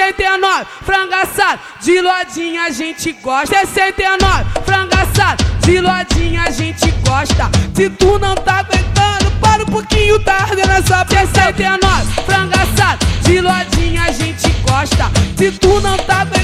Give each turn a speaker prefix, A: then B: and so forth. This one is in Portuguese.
A: 69, frango assado, de lodinha a gente gosta. 69, frango assado, de lodinha a gente gosta. Se tu não tá aguentando, para um pouquinho, tá ardendo essa pressão. 69, frango assado, de lodinha a gente gosta. Se tu não tá aguentando,